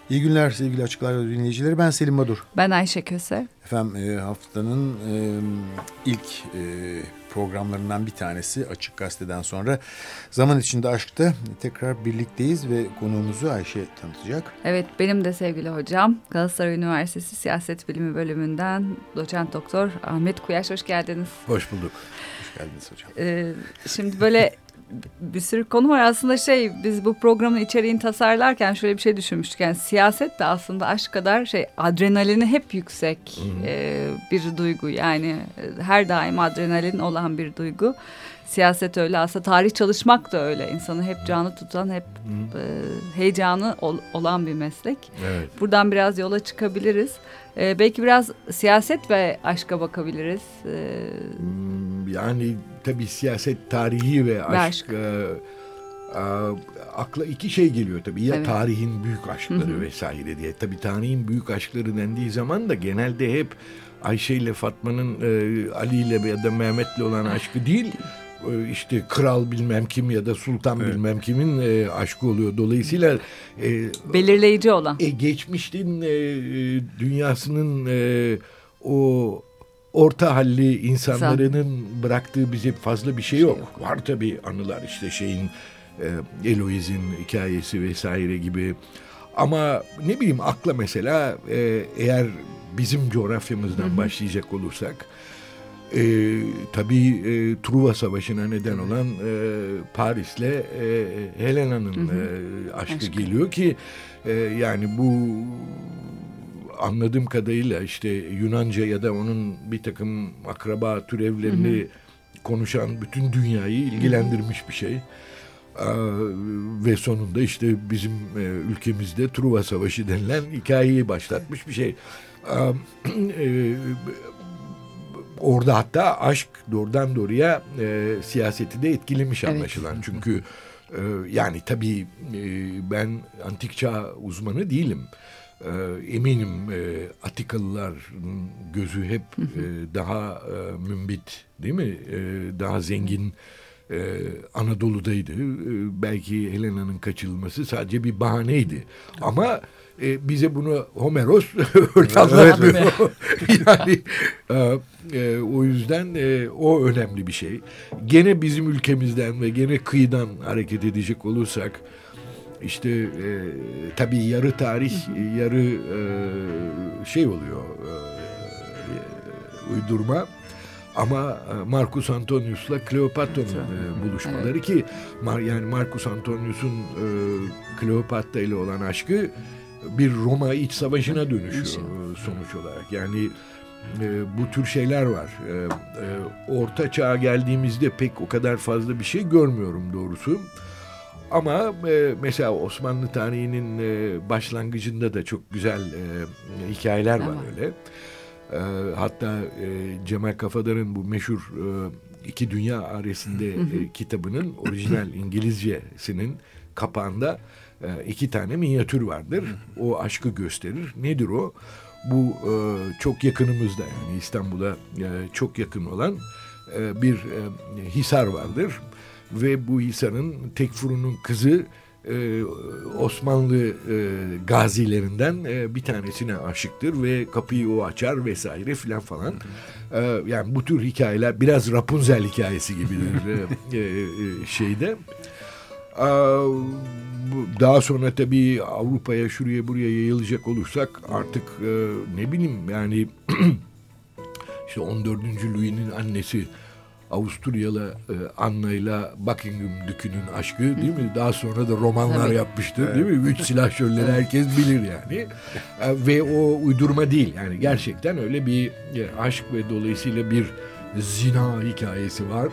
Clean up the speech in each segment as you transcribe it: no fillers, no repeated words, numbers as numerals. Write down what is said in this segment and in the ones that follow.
İyi günler sevgili Açık Radyo dinleyicileri. Ben Selim Badur. Ben Ayşe Köse. Efendim haftanın ilk programlarından bir tanesi Açık Gazete'den sonra Zaman İçinde Aşk'ta tekrar birlikteyiz ve konuğumuzu Ayşe tanıtacak. Evet, benim de sevgili hocam Galatasaray Üniversitesi Siyaset Bilimi Bölümünden Doçent Doktor Ahmet Kuyaş, hoş geldiniz. Hoş bulduk. Hoş geldiniz hocam. Şimdi böyle bir sürü konu var aslında biz bu programın içeriğini tasarlarken şöyle bir şey düşünmüştük. Yani siyaset de aslında aşk kadar adrenalini hep yüksek bir duygu. Yani her daim adrenalin olan bir duygu. Siyaset öyle, aslında tarih çalışmak da öyle. İnsanı hep canlı tutan, hep heyecanı olan bir meslek. Evet. Buradan biraz yola çıkabiliriz. Belki biraz siyaset ve aşka bakabiliriz. Yani tabii siyaset tarihi ve aşk. Akla iki şey geliyor tabii. Ya evet, tarihin büyük aşkları vesaire diye. Tabii tarihin büyük aşkları dendiği zaman da genelde hep Ayşe ile Fatma'nın Ali ile ya da Mehmet'le olan aşkı değil. İşte kral bilmem kim ya da sultan bilmem kimin aşkı oluyor. Dolayısıyla belirleyici olan. Geçmişin dünyasının o orta halli insanların bıraktığı bize fazla bir şey yok. Var tabii anılar, işte Eloiz'in hikayesi vesaire gibi. Ama ne bileyim, akla mesela eğer bizim coğrafyamızdan başlayacak olursak tabii Truva Savaşı'na neden olan Paris'le Helena'nın aşkı geliyor ki yani bu anladığım kadarıyla işte Yunanca ya da onun bir takım akraba türevlerini konuşan bütün dünyayı ilgilendirmiş bir şey. Ve sonunda işte bizim ülkemizde Truva Savaşı denilen hikayeyi başlatmış bir şey. Orada hatta aşk doğrudan doğruya siyaseti de etkilemiş anlaşılan. Çünkü yani tabii ben antik çağ uzmanı değilim. Eminim Atikalıların gözü hep daha mümbit, değil mi? Daha zengin Anadolu'daydı. Belki Helena'nın kaçırılması sadece bir bahaneydi. Ama bize bunu Homeros anlatmıyor. Yani o yüzden o önemli bir şey. Gene bizim ülkemizden ve gene kıyıdan hareket edecek olursak işte tabii yarı tarih, yarı oluyor, uydurma. Ama Marcus Antonius'la Kleopatra'nın buluşmaları ki yani Marcus Antonius'un Kleopatra ile olan aşkı bir Roma iç savaşına dönüşüyor sonuç olarak. Yani bu tür şeyler var. Orta çağa geldiğimizde pek o kadar fazla bir şey görmüyorum doğrusu. Ama mesela Osmanlı tarihinin başlangıcında da çok güzel hikayeler var öyle. Hatta Cemal Kafadar'ın bu meşhur İki Dünya Arasında kitabının orijinal İngilizcesinin kapağında 2 tane minyatür vardır. O aşkı gösterir. Nedir o? Bu çok yakınımızda, yani İstanbul'a çok yakın olan bir hisar vardır. Ve bu hisarın Tekfuru'nun kızı Osmanlı gazilerinden bir tanesine aşıktır ve kapıyı o açar vesaire filan falan. Yani bu tür hikayeler biraz Rapunzel hikayesi gibidir şeyde. Daha sonra tabii Avrupa'ya şuraya buraya yayılacak olursak artık ne bileyim yani işte 14. Louis'nin annesi Avusturyalı Anna ile Buckingham Dükü'nün aşkı, değil mi? Daha sonra da romanlar yapmıştır, değil mi? 3 silah şölleri herkes bilir yani. Ve o uydurma değil. Yani gerçekten öyle bir aşk ve dolayısıyla bir zina hikayesi var.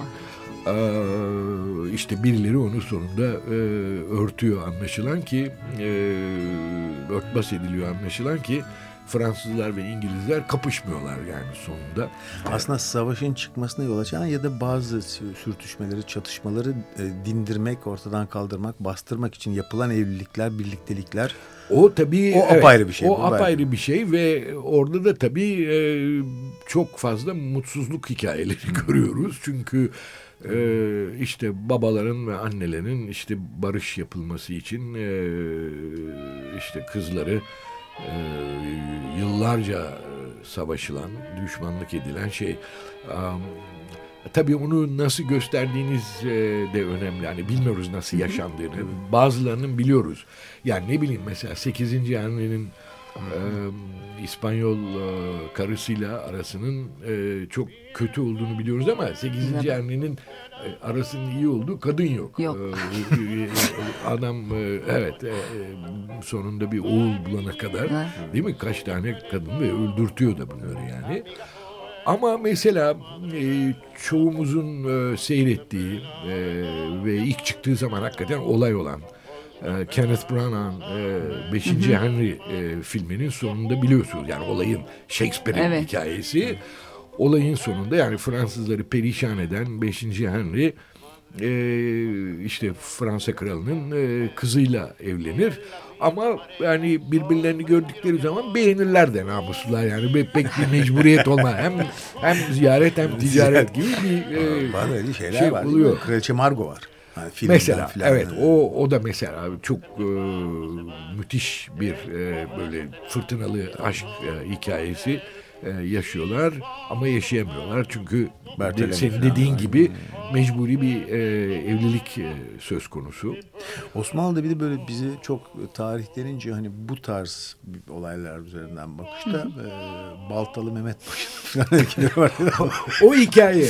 İşte birileri onu sonunda örtüyor anlaşılan ki örtbas ediliyor anlaşılan ki Fransızlar ve İngilizler kapışmıyorlar yani sonunda. Aslında savaşın çıkmasına yol açan ya da bazı sürtüşmeleri, çatışmaları dindirmek, ortadan kaldırmak, bastırmak için yapılan evlilikler, birliktelikler. O tabii apayrı bir şey. O apayrı bir şey ve orada da tabii çok fazla mutsuzluk hikayeleri görüyoruz. Çünkü işte babaların ve annelerin işte barış yapılması için işte kızları yıllarca savaşılan, düşmanlık edilen şey. Tabii onu nasıl gösterdiğiniz de önemli. Yani bilmiyoruz nasıl yaşandığını. Bazılarının biliyoruz. Yani ne bileyim mesela 8. Henry'nin İspanyol karısıyla arasının çok kötü olduğunu biliyoruz ama 8. Henry'nin arasının iyi olduğu kadın yok. Adam sonunda bir oğul bulana kadar değil mi? Kaç tane kadın ve öldürtüyor da bunları yani. Ama mesela çoğumuzun seyrettiği ve ilk çıktığı zaman hakikaten olay olan Kenneth Branagh'ın 5. Henry filminin sonunda biliyorsunuz yani olayın Shakespeare'in hikayesi. Olayın sonunda yani Fransızları perişan eden 5. Henry işte Fransa kralının kızıyla evlenir. Ama yani birbirlerini gördükleri zaman beğenirler de namuslular yani pek bir mecburiyet olmaz. Hem ziyaret hem ticaret gibi bir bazı şeyler var. Oluyor. Kraliçe Margot var. Yani mesela evet o da mesela çok müthiş bir böyle fırtınalı aşk hikayesi yaşıyorlar ama yaşayamıyorlar çünkü senin dediğin gibi mecburi bir evlilik söz konusu. Osmanlı'da bir de böyle bize çok tarih denince hani bu tarz olaylar üzerinden bakışta Baltalı Mehmet Paşa'nın falan var. O hikaye.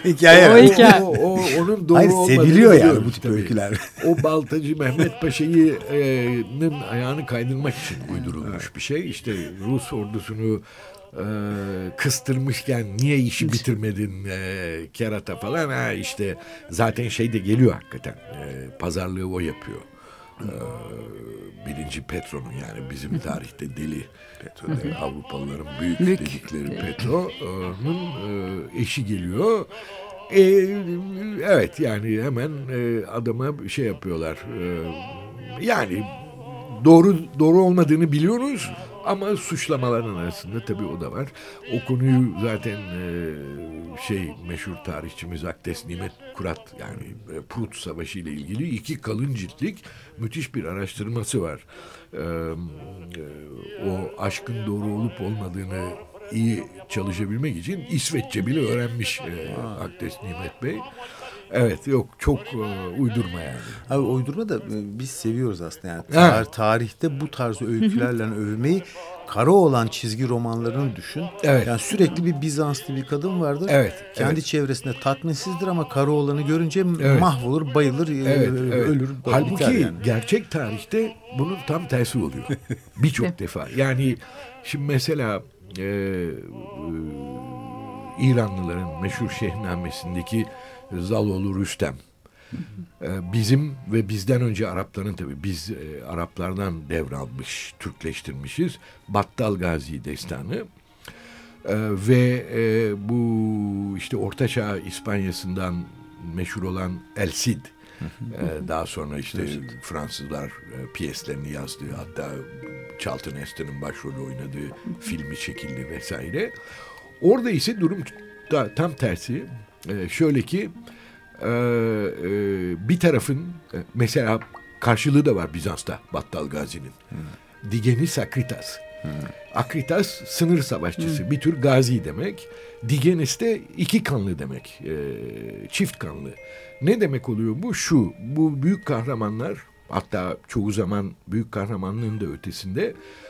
O onun doğru olmadığını seviliyor yani bu tip öyküler. O Baltacı Mehmet Paşa'nın ayağını kaydırmak için uydurulmuş bir şey. İşte Rus ordusunu kıstırmışken niye işi bitirmedin kerata falan işte zaten şey de geliyor hakikaten pazarlığı o yapıyor. Birinci Petro'nun yani bizim tarihte deli Petro, Avrupalıların büyük dedikleri Petro'nun eşi geliyor. Evet yani hemen adama şey yapıyorlar. Yani doğru olmadığını biliyoruz. Ama suçlamaların arasında tabii o da var. O konuyu zaten meşhur tarihçimiz Akdes Nimet Kurat yani Prut Savaşı ile ilgili 2 kalın ciltlik müthiş bir araştırması var. O aşkın doğru olup olmadığını iyi çalışabilmek için İsveççe bile öğrenmiş Akdes Nimet Bey. Evet yok çok uydurma yani. Abi uydurma da biz seviyoruz aslında yani. Tarihte bu tarz öykülerle övmeyi Karaoğlan çizgi romanlarını düşün. Evet. Yani sürekli bir Bizanslı bir kadın vardır. Evet. Kendi çevresinde tatminsizdir ama Karaoğlan'ı görünce mahvolur, bayılır, ölür. Halbuki yani. Gerçek tarihte bunun tam tersi oluyor. Birçok defa. Yani şimdi mesela İranlıların meşhur Şehnamesi'ndeki Zaloğlu Rüstem. Bizim ve bizden önce Arapların tabii biz Araplardan devralmış, Türkleştirmişiz. Battal Gazi destanı. Ve bu işte Ortaçağ İspanya'sından meşhur olan El Cid. Daha sonra işte Fransızlar piyeslerini yazdı. Hatta Charlton Heston'ın başrolü oynadığı filmi çekildi vesaire. Orada ise durum tam tersi. Şöyle ki bir tarafın mesela karşılığı da var Bizans'ta Battal Gazi'nin. Digenis Akritas. Akritas sınır savaşçısı. Bir tür gazi demek. Digenis de 2 kanlı demek. Çift kanlı. Ne demek oluyor bu? Bu büyük kahramanlar hatta çoğu zaman büyük kahramanlığın da ötesinde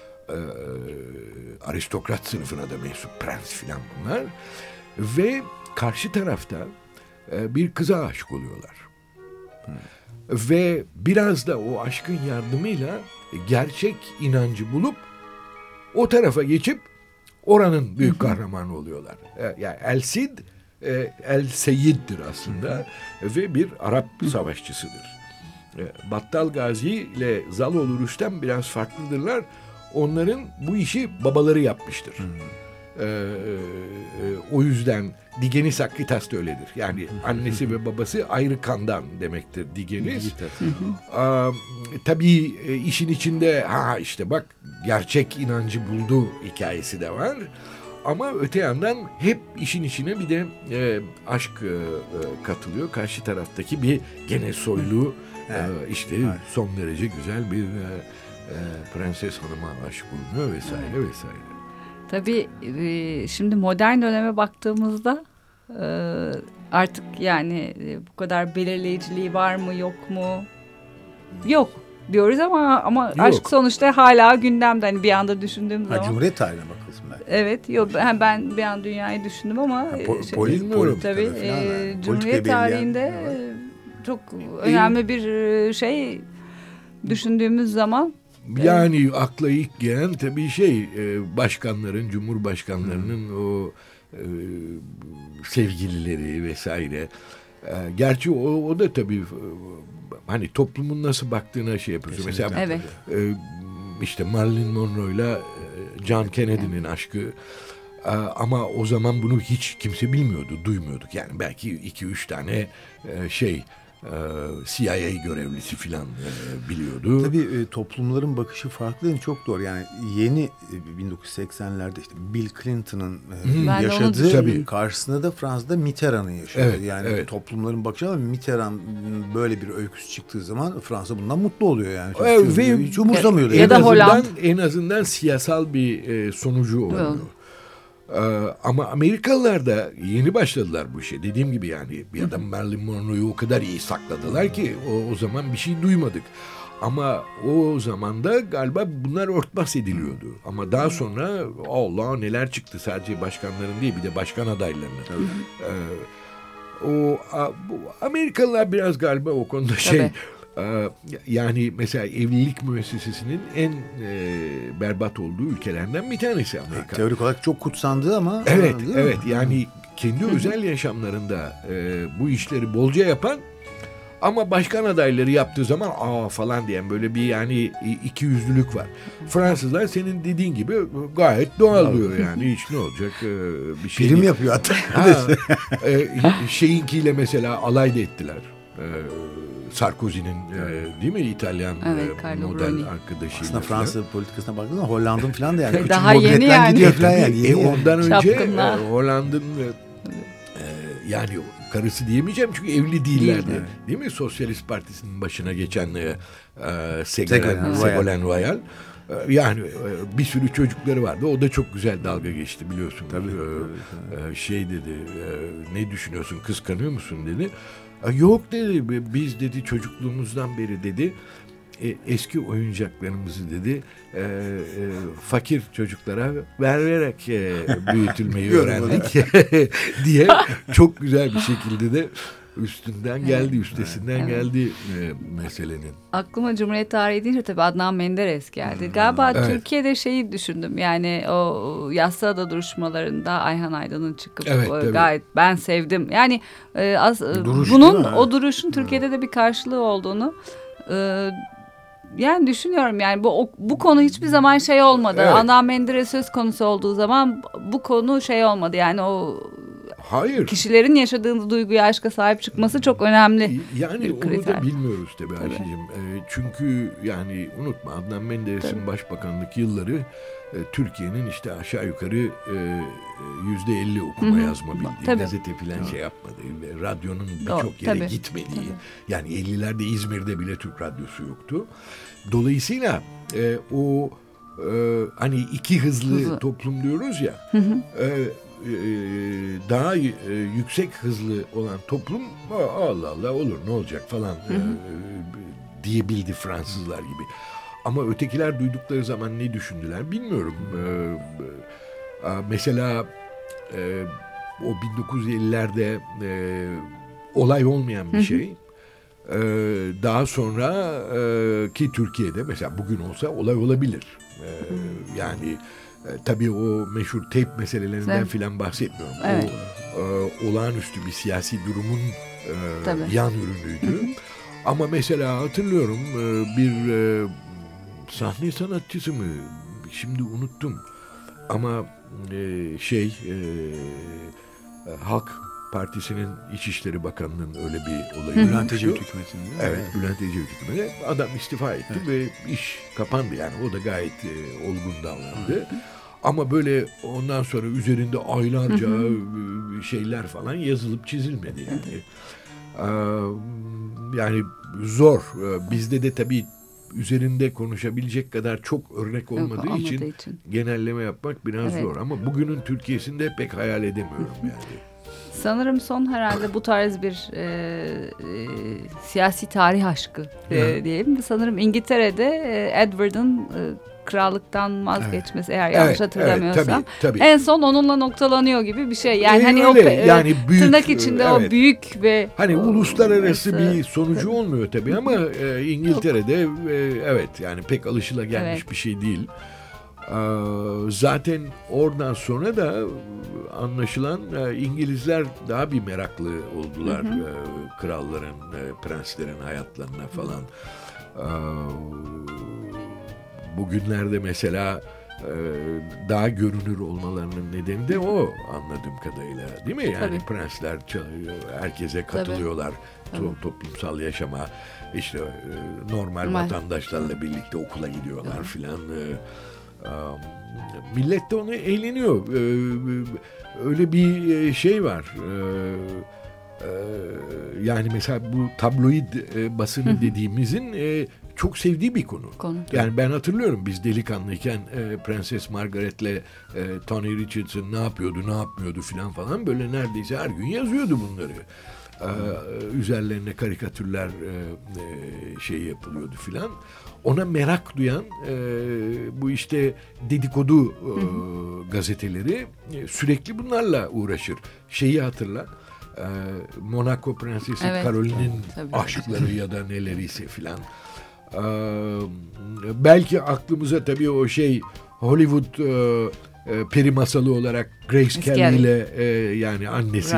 aristokrat sınıfına da mensup prens filan bunlar. Ve karşı tarafta bir kıza aşık oluyorlar. Ve biraz da o aşkın yardımıyla gerçek inancı bulup o tarafa geçip oranın büyük kahramanı oluyorlar. Yani El Cid, El Seyyid'dir aslında ve bir Arap savaşçısıdır. Battal Gazi ile Zaloğlu Rüstem biraz farklıdırlar. Onların bu işi babaları yapmıştır. O yüzden Digenis Akritas da öyledir. Yani annesi ve babası ayrı kandan demektir Digenis. Tabii işin içinde işte bak gerçek inancı buldu hikayesi de var. Ama öte yandan hep işin içine bir de aşk katılıyor. Karşı taraftaki bir gene soylu işte son derece güzel bir prenses hanıma aşık bulunuyor vesaire vesaire. Tabii şimdi modern döneme baktığımızda artık yani bu kadar belirleyiciliği var mı yok mu? Yok diyoruz ama yok. Aşk sonuçta hala gündemde. Hani bir anda düşündüğüm zaman. Cumhuriyet tarihine bakılsın ben. Evet, yok ben bir an dünyayı düşündüm ama tabii Cumhuriyet tarihinde çok önemli bir şey düşündüğümüz zaman. Yani akla ilk gelen tabii başkanların, cumhurbaşkanlarının o sevgilileri vesaire. Gerçi o da tabii hani toplumun nasıl baktığına şey yapıyorsun. Mesela işte Marilyn Monroe'yla John Kennedy'nin aşkı. Ama o zaman bunu hiç kimse bilmiyordu, duymuyorduk. Yani belki 2-3 tane CIA görevlisi falan biliyordu. Tabii toplumların bakışı farklı, çok doğru. Yani yeni 1980'lerde işte Bill Clinton'ın yaşadığı karşısında da Fransa'da Mitterrand'ın yaşadığı. Toplumların bakışı, ama Mitterrand böyle bir öyküsü çıktığı zaman Fransa bundan mutlu oluyor yani. Ve hiç umursamıyordu. Ya da Hollanda. En azından siyasal bir sonucu oluyor. Ama Amerikalılar da yeni başladılar bu işe. Dediğim gibi yani bir adam Marilyn Monroe'yu o kadar iyi sakladılar ki o zaman bir şey duymadık. Ama o zaman da galiba bunlar örtbas ediliyordu. Ama daha sonra Allah neler çıktı, sadece başkanların değil, bir de başkan adaylarının. Amerikalılar biraz galiba o konuda yani mesela evlilik müessesesinin en berbat olduğu ülkelerden bir tanesi Amerika. Teorik olarak çok kutsandı ama. Evet yani kendi özel yaşamlarında bu işleri bolca yapan ama başkan adayları yaptığı zaman falan diyen böyle bir yani ikiyüzlülük var. Fransızlar senin dediğin gibi gayet doğal diyor yani, hiç ne olacak bir şey. Film yapıyor hatta. Şeyinkiyle mesela alay da ettiler. Sarkozy'nin değil mi İtalyan model arkadaşıyla. Aslında Fransa politikasına baktığında Hollanda'nın falan da yani. Daha yeni yani. Gidiyor falan yani. Ondan önce Hollanda'nın yani karısı diyemeyeceğim çünkü evli değillerdi. Evet. Değil mi? Sosyalist Partisi'nin başına geçen Ségolène Royal. Yani bir sürü çocukları vardı. O da çok güzel dalga geçti biliyorsun. Tabii. Dedi, ne düşünüyorsun, kıskanıyor musun dedi. Yok dedi, biz dedi çocukluğumuzdan beri dedi eski oyuncaklarımızı dedi fakir çocuklara vererek büyütülmeyi öğrendik diye çok güzel bir şekilde de üstesinden geldi meselenin. Aklıma Cumhuriyet tarihi deyince tabii Adnan Menderes geldi. Galiba Türkiye'de şeyi düşündüm. Yani o Yassıada duruşmalarında Ayhan Aydan'ın çıkıp gayet ben sevdim. Yani o duruşun Türkiye'de de bir karşılığı olduğunu yani düşünüyorum. Yani bu konu hiçbir zaman şey olmadı. Adnan Menderes söz konusu olduğu zaman bu konu şey olmadı. Yani o kişilerin yaşadığı duyguya, aşka sahip çıkması çok önemli. Yani onu da bilmiyoruz tabii Ayşe'cim. Çünkü yani unutma, Adnan Menderes'in başbakanlık yılları Türkiye'nin işte aşağı yukarı %50 okuma yazma bildiği, gazete falan şey yapmadığı ve radyonun birçok yere gitmediği. Yani 50'lerde İzmir'de bile Türk radyosu yoktu. Dolayısıyla o hani iki hızlı toplum diyoruz ya. Daha yüksek hızlı olan toplum Allah Allah olur ne olacak falan diyebildi Fransızlar gibi. Ama ötekiler duydukları zaman ne düşündüler bilmiyorum. Mesela o 1950'lerde olay olmayan bir şey. Daha sonra ki Türkiye'de mesela bugün olsa olay olabilir. Yani tabii o meşhur teyp meselelerinden filan bahsetmiyorum. Evet. O olağanüstü bir siyasi durumun yan ürünüydü. Ama mesela hatırlıyorum bir sahne sanatçısı mı? Şimdi unuttum. Ama Halk Partisi'nin İçişleri Bakanı'nın öyle bir olayı. Bülent Ecevit hükümetinde. Evet, Bülent Ecevit hükümetinde. Adam istifa etti ve iş kapandı yani. O da gayet olgun davrandı. Ama böyle ondan sonra üzerinde aylarca şeyler falan yazılıp çizilmedi yani. yani zor. Bizde de tabii üzerinde konuşabilecek kadar çok örnek olmadığı için genelleme yapmak biraz zor. Ama bugünün Türkiye'sinde pek hayal edemiyorum yani. Sanırım son herhalde bu tarz bir siyasi tarih aşkı diyelim. Sanırım İngiltere'de Edward'ın krallıktan vazgeçmesi, eğer yanlış hatırlamıyorsam. Tabii. En son onunla noktalanıyor gibi bir şey. Yani hani öyle. Yani büyük, tırnak içinde o büyük ve hani uluslararası bir sonucu olmuyor tabii ama İngiltere'de evet yani pek alışılagelmiş bir şey değil. Zaten oradan sonra da anlaşılan İngilizler daha bir meraklı oldular kralların, prenslerin hayatlarına falan. Bugünlerde mesela daha görünür olmalarının nedeni de o anladığım kadarıyla, değil mi? Yani prensler herkese katılıyorlar toplumsal yaşama, işte normal vatandaşlarla birlikte okula gidiyorlar filan. Millet de onu eğleniyor. Öyle bir şey var. Yani mesela bu tabloid basını dediğimizin çok sevdiği bir konu. Yani ben hatırlıyorum biz delikanlıyken Prenses Margaret'le Tony Richardson ne yapıyordu, ne yapmıyordu falan böyle neredeyse her gün yazıyordu bunları. Üzerlerine karikatürler şey yapılıyordu filan. Ona merak duyan bu işte dedikodu gazeteleri sürekli bunlarla uğraşır. Şeyi hatırla. Monaco Prensesi Caroline'in aşkları ya da neleriyse filan. Belki aklımıza tabii o şey Hollywood peri masalı olarak Grace Kelly ile yani annesi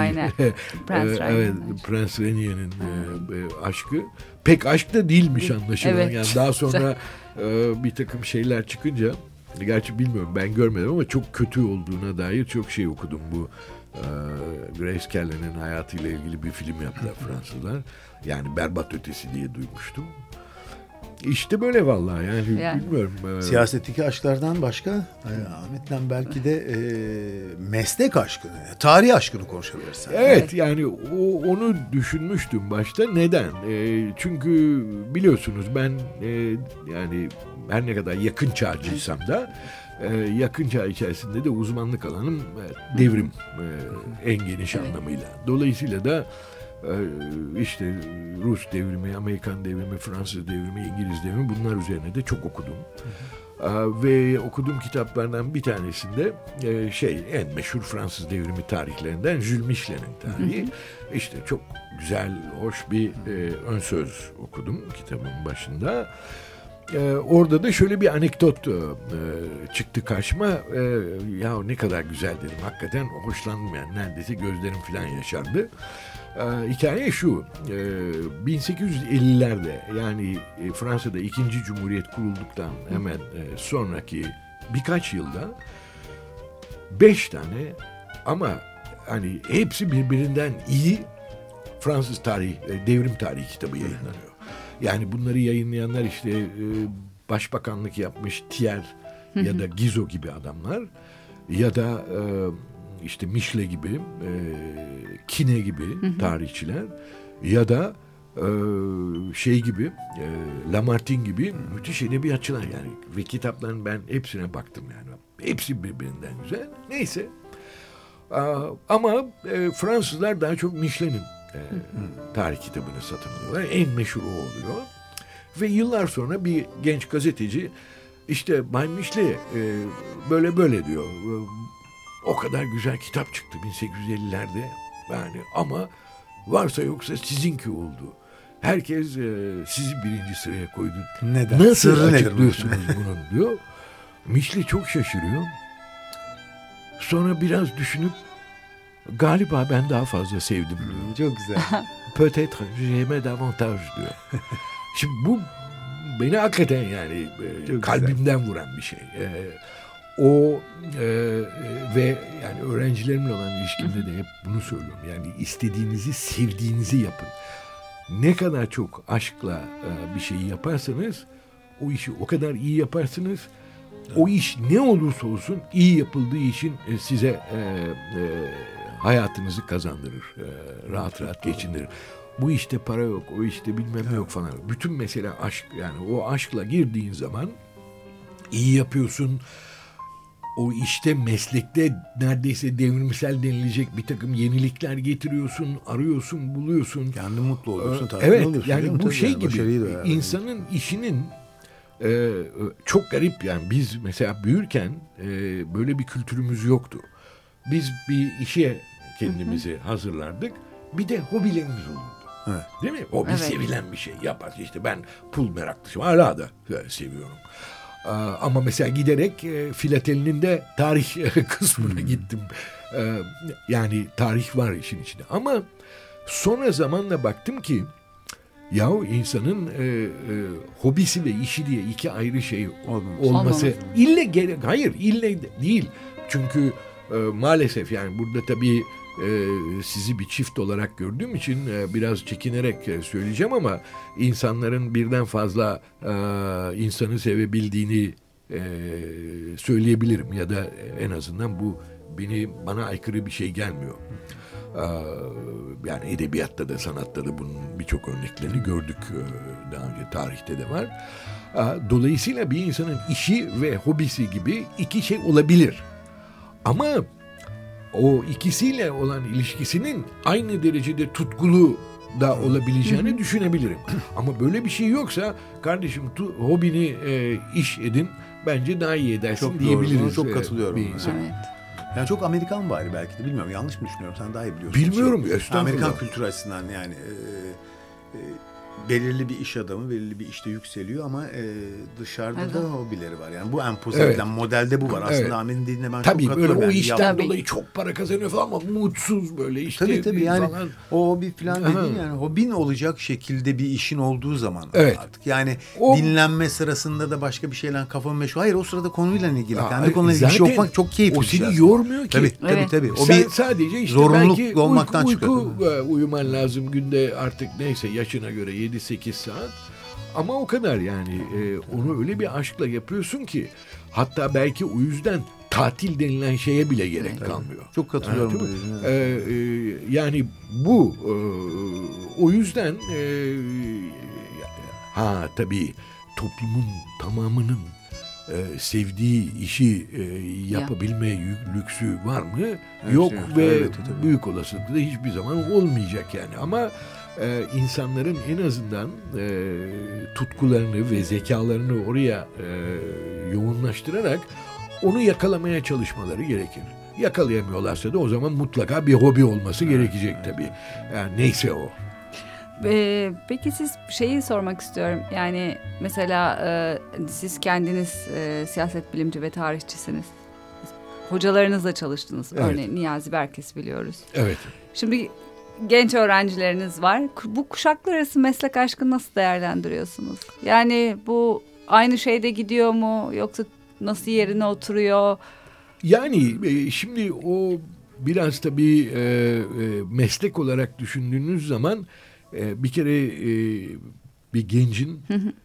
Prens Rainier'in aşkı pek aşk da değilmiş anlaşılan. Yani daha sonra bir takım şeyler çıkınca, gerçi bilmiyorum ben görmedim ama çok kötü olduğuna dair çok şey okudum. Bu Grace Kelly'nin hayatıyla ilgili bir film yaptılar Fransızlar. Yani Berbat Ötesi diye duymuştum. İşte böyle vallahi yani bilmiyorum. Siyasetteki aşklardan başka Ahmet'ten belki de meslek aşkını, tarih aşkını konuşabiliriz. Evet yani onu düşünmüştüm başta. Neden? Çünkü biliyorsunuz ben yani her ne kadar yakın çağcıysam da yakın çağ içerisinde de uzmanlık alanım devrim en geniş anlamıyla. Dolayısıyla da işte Rus devrimi, Amerikan devrimi, Fransız devrimi, İngiliz devrimi bunlar üzerine de çok okudum. Ve okuduğum kitaplardan bir tanesinde en meşhur Fransız devrimi tarihlerinden Jules Michelet'in tarihi. İşte çok güzel, hoş bir ön söz okudum kitabın başında. Orada da şöyle bir anekdot çıktı karşıma. Ya ne kadar güzel dedim. Hakikaten hoşlandım yani. Neredeyse gözlerim falan yaşardı. Hikaye şu. 1850'lerde yani Fransa'da 2. Cumhuriyet kurulduktan hemen sonraki birkaç yılda 5 tane ama hani hepsi birbirinden iyi Fransız devrim tarihi kitabı yayınlanıyor. Yani bunları yayınlayanlar işte başbakanlık yapmış Thiers ya da Guizot gibi adamlar ya da işte Michelet gibi, Kine gibi tarihçiler ya da şey gibi, Lamartine gibi müthiş edebiyatçılar yani. Ve kitapların ben hepsine baktım yani. Hepsi birbirinden güzel. Neyse. Ama Fransızlar daha çok Michelet'in tarih kitabını satın alıyorlar. En meşhur o oluyor. Ve yıllar sonra bir genç gazeteci işte Bay Michelet böyle diyor. O kadar güzel kitap çıktı 1850'lerde yani ama varsa yoksa sizinki oldu. Herkes sizi birinci sıraya koydu. Neden? Nasıl Sırrı açıklıyorsunuz bunun diyor. Michelet çok şaşırıyor. Sonra biraz düşünüp galiba ben daha fazla sevdim diyor. Çok güzel. Peut-être j'aimais davantage diyor. Şimdi bu beni hakikaten yani kalbimden vuran bir şey. Ve yani öğrencilerimle olan ilişkimde de hep bunu söylüyorum. Yani istediğinizi, sevdiğinizi yapın. Ne kadar çok aşkla bir şeyi yaparsanız o işi o kadar iyi yaparsınız. O iş ne olursa olsun iyi yapıldığı için size hayatınızı kazandırır. Rahat geçindirir. bu işte para yok, o işte bilmem ne yok falan. Bütün mesele aşk. Yani o aşkla girdiğin zaman iyi yapıyorsun. O işte meslekte neredeyse devrimsel denilecek bir takım yenilikler getiriyorsun, arıyorsun, buluyorsun. Kendin mutlu oluyorsun, tatmin evet, oluyorsun. yani bu şey gibi yani. insanın işinin çok garip yani biz mesela büyürken böyle bir kültürümüz yoktu. Biz bir işe kendimizi hazırlardık. Bir de hobilerimiz olurdu. Evet. Değil mi? O bir sevilen bir şey. Yapar. İşte ben pul meraklısıyım. Hala da seviyorum. Ama mesela giderek filatelinin de tarih kısmına gittim. Yani tarih var işin içinde. Ama sonra zamanla baktım ki yahu insanın hobisi ve işi diye iki ayrı şey olması hayır ille değil. Çünkü maalesef yani burada tabii sizi bir çift olarak gördüğüm için biraz çekinerek söyleyeceğim ama insanların birden fazla insanı sevebildiğini söyleyebilirim ya da en azından bu bana aykırı bir şey gelmiyor. Yani edebiyatta da sanatta da bunun birçok örneklerini gördük, daha önce tarihte de var. Dolayısıyla bir insanın işi ve hobisi gibi iki şey olabilir. Ama o ikisiyle olan ilişkisinin aynı derecede tutkulu da olabileceğini düşünebilirim. Ama böyle bir şey yoksa kardeşim hobini iş edin, bence daha iyi edersin çok diyebiliriz. Doğru, çok katılıyorum. Bir insan. Evet. Yani çok Amerikan bari belki de, bilmiyorum, yanlış mı düşünüyorum, sen daha iyi biliyorsun. Bilmiyorum. Amerikan kültürü açısından yani belirli bir iş adamı belirli bir işte yükseliyor ama dışarıda da hobileri var. Yani bu empoze edilen modelde bu var. Aslında Ahmet'in dediğine ben çok katılıyorum. Tabii böyle o işten dolayı çok para kazanıyor falan ama mutsuz böyle işte. Tabii yani falan. o hobi falan dediğin yani hobin olacak şekilde bir işin olduğu zaman artık. Yani o, dinlenme sırasında da başka bir şeyle kafamı meşgul. Hayır, o sırada konuyla ilgili. Kendi konuyla ilgili iş yapmak çok keyifli. O seni yormuyor ki. Tabii. O sen bir sadece işte zorunluluk belki olmaktan uyku uyuman lazım günde artık neyse yaşına göre 7-8 saat. Ama o kadar yani onu öyle bir aşkla yapıyorsun ki hatta belki o yüzden tatil denilen şeye bile gerek kalmıyor. Çok katılıyorum. Yani bu o yüzden tabii toplumun tamamının sevdiği işi yapabilme lüksü var mı? Yok ve büyük olasılıkla hiçbir zaman olmayacak yani. Ama insanların en azından tutkularını ve zekalarını oraya yoğunlaştırarak onu yakalamaya çalışmaları gerekir. Yakalayamıyorlarsa da o zaman mutlaka bir hobi olması gerekecek tabii. Yani neyse o. Peki siz şeyi sormak istiyorum. Yani mesela siz kendiniz siyaset bilimci ve tarihçisiniz. Hocalarınızla çalıştınız. Evet. Örneğin Niyazi Berkes'i biliyoruz. Evet. Şimdi genç öğrencileriniz var. Bu kuşaklar arası meslek aşkını nasıl değerlendiriyorsunuz? Yani bu aynı şeyde gidiyor mu? Yoksa nasıl yerine oturuyor? Yani şimdi o biraz tabii meslek olarak düşündüğünüz zaman bir kere bir gencin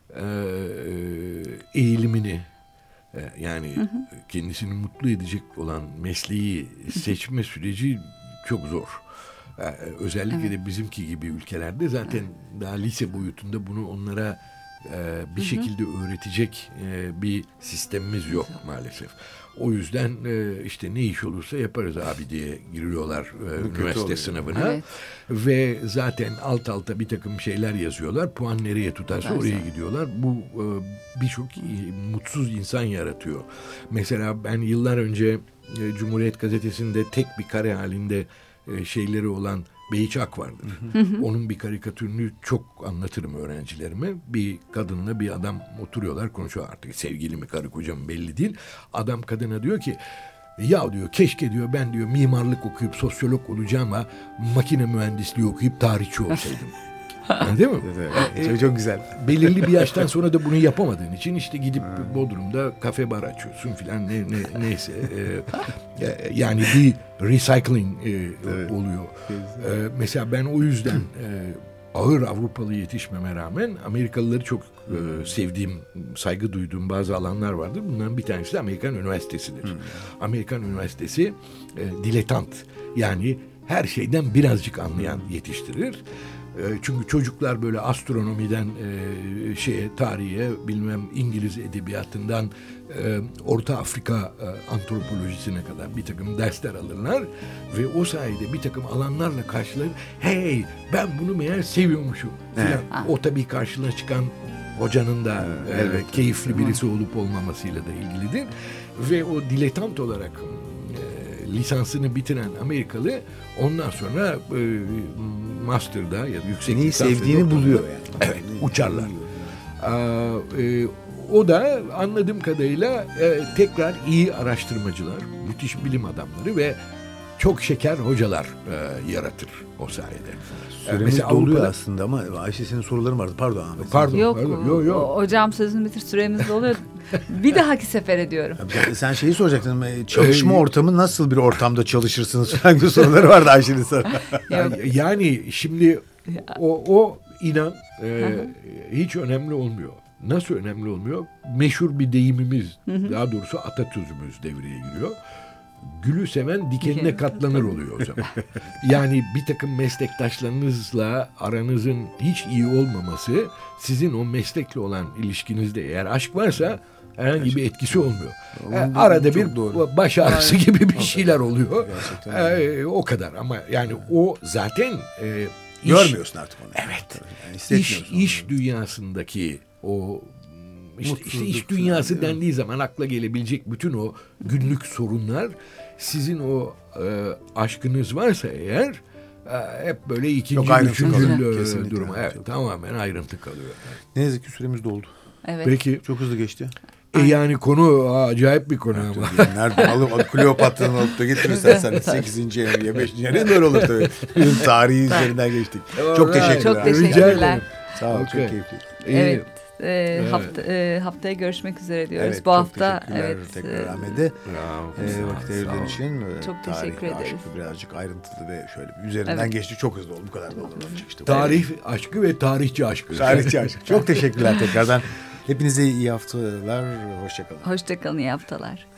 eğilimini yani kendisini mutlu edecek olan mesleği seçme süreci çok zor. Özellikle de bizimki gibi ülkelerde zaten daha lise boyutunda bunu onlara bir şekilde öğretecek bir sistemimiz yok maalesef. O yüzden işte ne iş olursa yaparız abi diye giriyorlar üniversite sınavına. Evet. Ve zaten alt alta bir takım şeyler yazıyorlar. Puan nereye tutarsa oraya gidiyorlar. Bu birçok mutsuz insan yaratıyor. Mesela ben yıllar önce Cumhuriyet Gazetesi'nde tek bir kare halinde şeyleri olan Behiç Ak vardır. Onun bir karikatürünü çok anlatırım öğrencilerime. Bir kadınla bir adam oturuyorlar, konuşuyor, artık sevgili mi karı koca mı belli değil. Adam kadına diyor ki ya diyor keşke diyor ben diyor mimarlık okuyup sosyolog olacağım ama makine mühendisliği okuyup tarihçi olsaydım. Değil mi? Evet, çok güzel. Belirli bir yaştan sonra da bunu yapamadığın için işte gidip Bodrum'da kafe bar açıyorsun filan neyse. Yani bir recycling oluyor. Mesela ben o yüzden ağır Avrupalı yetişmeme rağmen Amerikalıları çok sevdiğim, saygı duyduğum bazı alanlar vardır. Bunların bir tanesi de Amerikan Üniversitesi'dir. Amerikan Üniversitesi diletant, yani her şeyden birazcık anlayan yetiştirir. Çünkü çocuklar böyle astronomiden tarihe, bilmem İngiliz edebiyatından Orta Afrika antropolojisine kadar bir takım dersler alırlar ve o sayede bir takım alanlarla karşılaşır. Hey, ben bunu meğer seviyormuşum. Evet. O tabii karşına çıkan hocanın da keyifli birisi olup olmamasıyla da ilgilidir. Ve o diletant olarak lisansını bitiren Amerikalı ondan sonra master'da ya da yüksek neyi lisansda sevdiğini buluyor yani. Evet, uçarlar. O da anladığım kadarıyla tekrar iyi araştırmacılar, müthiş bilim adamları ve çok şeker hocalar yaratır o sayede. Süremiz doluyor aslında ama Ayşe senin soruların vardı. Pardon Ahmet. Pardon. Yok. Yok. Hocam sözünü bitir, süremiz doluyor. Bir dahaki sefer ediyorum. Sen şeyi soracaktın. Çalışma ortamı nasıl bir ortamda çalışırsınız falan gibi soruları vardı Ayşe'nin sana. Yani şimdi o inan hiç önemli olmuyor. Nasıl önemli olmuyor? Meşhur bir deyimimiz, daha doğrusu atasözümüz devreye giriyor. Gülü seven dikenine katlanır oluyor o zaman. Yani bir takım meslektaşlarınızla aranızın hiç iyi olmaması, sizin o meslekle olan ilişkinizde eğer aşk varsa herhangi bir etkisi olmuyor. Arada bir baş ağrısı gibi bir şeyler oluyor. O kadar ama yani o zaten görmüyorsun artık onu. Evet. Yani iş dünyasındaki o İşte iş dünyası dendiği zaman akla gelebilecek bütün o günlük sorunlar sizin o aşkınız varsa eğer hep böyle ikinci, üçüncü durum. Evet, tamamen ayrıntı kalıyor. Ne yazık ki süremiz doldu. Evet. Peki. Çok hızlı geçti. Yani konu acayip bir konu ama. Nereden alıp Kleopatra'nı alıp da getirirsen sen 8. ya 5. ya böyle olur tabii. Bizim tarihi üzerinden geçtik. Çok teşekkürler. Çok teşekkürler. Sağ ol. Çok keyifli. Evet. Haftaya görüşmek üzere diyoruz. Evet, bu hafta tekrar Ahmet'e vakit ayırdığın için çok teşekkür ederiz. Birazcık ayrıntılı ve şöyle üzerinden geçti. Çok hızlı oldu. Bu kadar da oldu. Tarih aşkı ve tarihçi aşkı. Tarihçi aşkı. Çok teşekkürler tekrardan. Hepinize iyi haftalar. Hoşçakalın. Hoşçakalın, iyi haftalar.